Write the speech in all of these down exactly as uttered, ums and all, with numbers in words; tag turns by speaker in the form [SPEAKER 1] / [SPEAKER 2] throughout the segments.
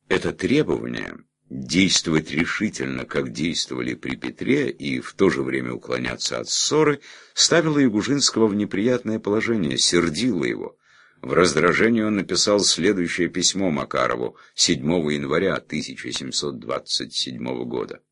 [SPEAKER 1] Это требование действовать решительно, как действовали при Петре, и в то же время уклоняться от ссоры, ставило Ягужинского в неприятное положение, сердило его. В раздражении он написал следующее письмо Макарову седьмого января тысяча семьсот двадцать седьмого года.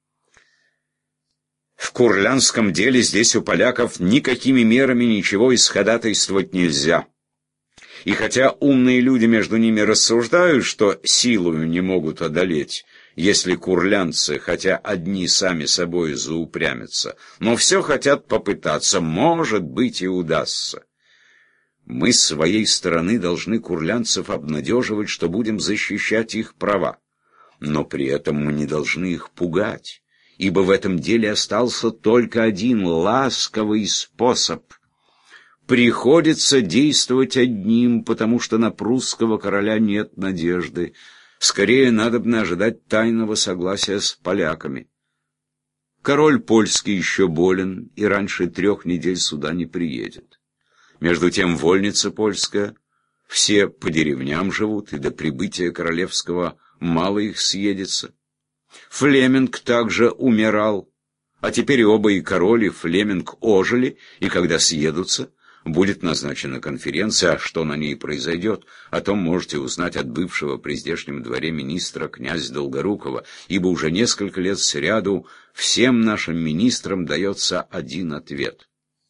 [SPEAKER 1] «В курлянском деле здесь у поляков никакими мерами ничего исходатайствовать нельзя. И хотя умные люди между ними рассуждают, что силою не могут одолеть, если курлянцы, хотя одни сами собой заупрямятся, но все хотят попытаться, может быть и удастся. Мы с своей стороны должны курлянцев обнадеживать, что будем защищать их права, но при этом мы не должны их пугать, ибо в этом деле остался только один ласковый способ. Приходится действовать одним, потому что на прусского короля нет надежды. Скорее надобно ожидать тайного согласия с поляками. Король польский еще болен и раньше трех недель сюда не приедет. Между тем вольница польская, все по деревням живут, и до прибытия королевского мало их съедется. Флеминг также умирал, а теперь оба, и король, и Флеминг, ожили, и когда съедутся, будет назначена конференция, а что на ней произойдет, о том можете узнать от бывшего при здешнем дворе министра князя Долгорукова, ибо уже несколько лет сряду всем нашим министрам дается один ответ.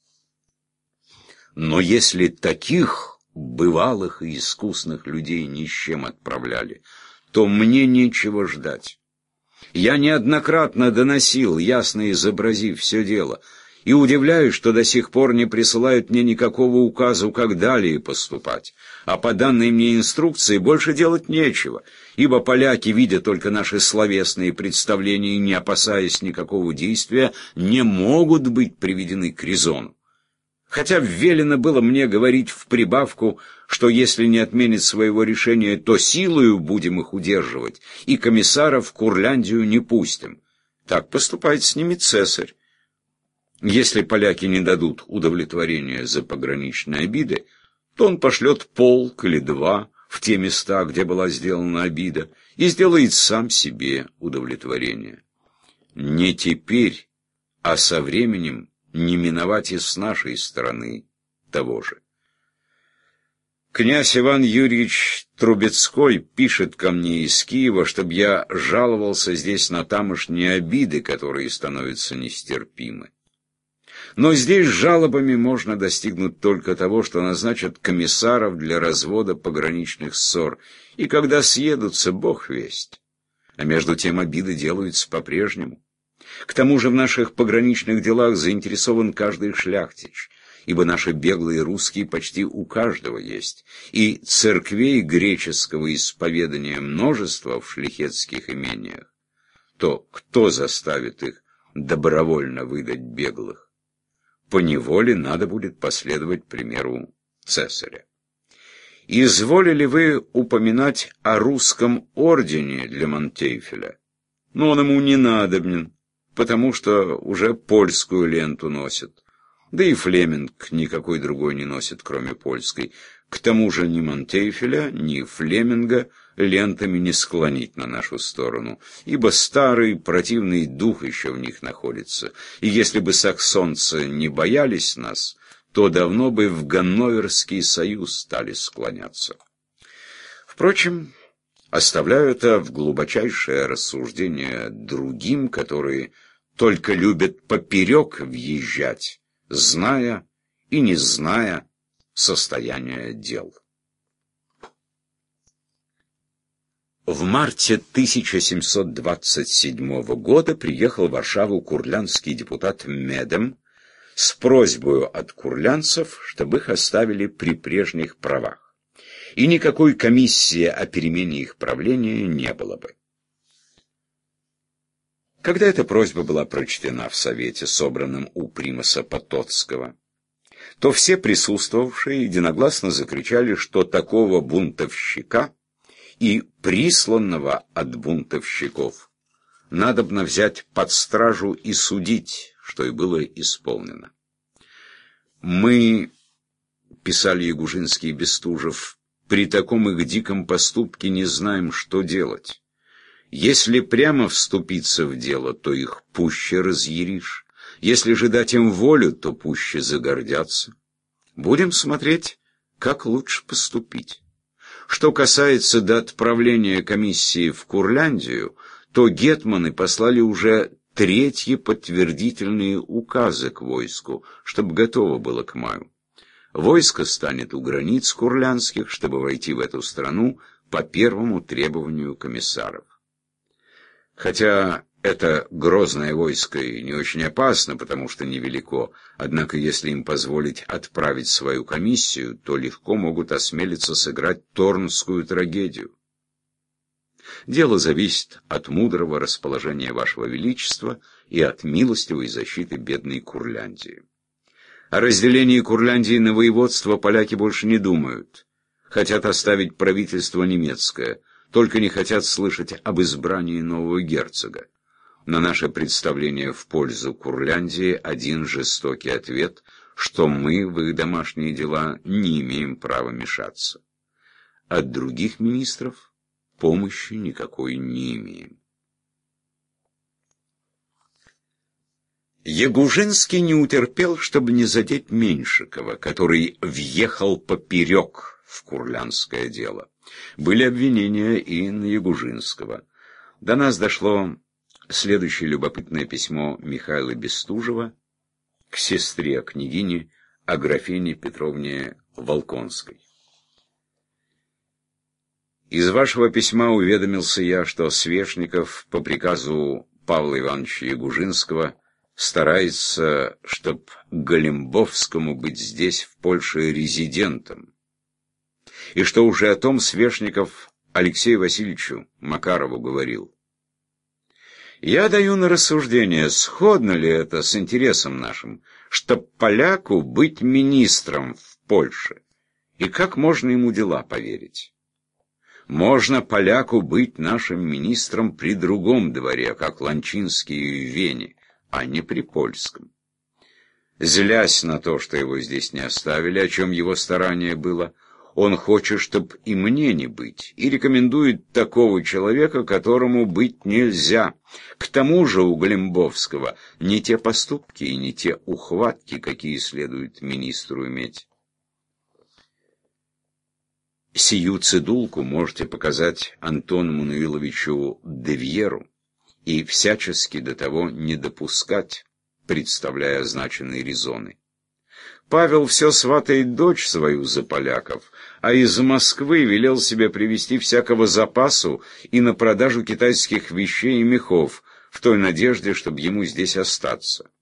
[SPEAKER 1] Но если таких бывалых и искусных людей ни с чем отправляли, то мне нечего ждать. Я неоднократно доносил, ясно изобразив все дело, и удивляюсь, что до сих пор не присылают мне никакого указа, как далее поступать. А по данной мне инструкции больше делать нечего, ибо поляки, видя только наши словесные представления и не опасаясь никакого действия, не могут быть приведены к резону. Хотя велено было мне говорить в прибавку, что если не отменят своего решения, то силою будем их удерживать, и комиссаров в Курляндию не пустим. Так поступает с ними цесарь. Если поляки не дадут удовлетворения за пограничные обиды, то он пошлет полк или два в те места, где была сделана обида, и сделает сам себе удовлетворение. Не теперь, а со временем не миновать и с нашей стороны того же. Князь Иван Юрьевич Трубецкой пишет ко мне из Киева, чтобы я жаловался здесь на тамошние обиды, которые становятся нестерпимы. Но здесь жалобами можно достигнуть только того, что назначат комиссаров для развода пограничных ссор, и когда съедутся, бог весть. А между тем обиды делаются по-прежнему. К тому же в наших пограничных делах заинтересован каждый шляхтич, ибо наши беглые русские почти у каждого есть, и церквей греческого исповедания множество в шляхетских имениях. То кто заставит их добровольно выдать беглых? Поневоле надо будет последовать примеру цесаря. Изволили вы упоминать о русском ордене для Монтейфеля? Но он ему не надобен, потому что уже польскую ленту носит. Да и Флеминг никакой другой не носит, кроме польской. К тому же ни Монтейфеля, ни Флеминга лентами не склонить на нашу сторону, ибо старый противный дух еще в них находится, и если бы саксонцы не боялись нас, то давно бы в Ганноверский союз стали склоняться. Впрочем, оставляю это в глубочайшее рассуждение другим, которые только любят поперек въезжать, зная и не зная состояние дел. В марте тысяча семьсот двадцать седьмого года приехал в Варшаву курлянский депутат Медем с просьбой от курлянцев, чтобы их оставили при прежних правах, и никакой комиссии о перемене их правления не было бы. Когда эта просьба была прочтена в совете, собранном у примаса Потоцкого, то все присутствовавшие единогласно закричали, что такого бунтовщика и присланного от бунтовщиков надобно взять под стражу и судить, что и было исполнено. Мы, писали Ягужинский и Бестужев, при таком их диком поступке не знаем, что делать. Если прямо вступиться в дело, то их пуще разъяришь. Если же дать им волю, то пуще загордятся. Будем смотреть, как лучше поступить. Что касается до отправления комиссии в Курляндию, то гетманы послали уже третьи подтвердительные указы к войску, чтобы готово было к маю. Войско станет у границ курляндских, чтобы войти в эту страну по первому требованию комиссаров. Хотя это грозное войско и не очень опасно, потому что невелико, однако если им позволить отправить свою комиссию, то легко могут осмелиться сыграть Торнскую трагедию. Дело зависит от мудрого расположения Вашего Величества и от милостивой защиты бедной Курляндии. О разделении Курляндии на воеводство поляки больше не думают. Хотят оставить правительство немецкое, только не хотят слышать об избрании нового герцога. На наше представление в пользу Курляндии один жестокий ответ, что мы в их домашние дела не имеем права мешаться. От других министров помощи никакой не имеем. Ягужинский не утерпел, чтобы не задеть Меньшикова, который въехал поперек в курляндское дело. Были обвинения и на Ягужинского. До нас дошло следующее любопытное письмо Михаила Бестужева к сестре княгини Аграфене Петровне Волконской. Из вашего письма уведомился я, что Свешников по приказу Павла Ивановича Ягужинского старается, чтоб Голембовскому быть здесь, в Польше, резидентом, и что уже о том Свешников Алексею Васильевичу Макарову говорил. Я даю на рассуждение, сходно ли это с интересом нашим, чтоб поляку быть министром в Польше, и как можно ему дела поверить? Можно поляку быть нашим министром при другом дворе, как Ланчинский в Вене, а не при польском. Злясь на то, что его здесь не оставили, о чем его старание было, он хочет, чтоб и мне не быть, и рекомендует такого человека, которому быть нельзя. К тому же у Голембовского не те поступки и не те ухватки, какие следует министру иметь. Сию цедулку можете показать Антону Мануиловичу Девьеру и всячески до того не допускать, представляя означенные резоны. Павел все сватает дочь свою за поляков, а из Москвы велел себе привезти всякого запасу и на продажу китайских вещей и мехов, в той надежде, чтобы ему здесь остаться.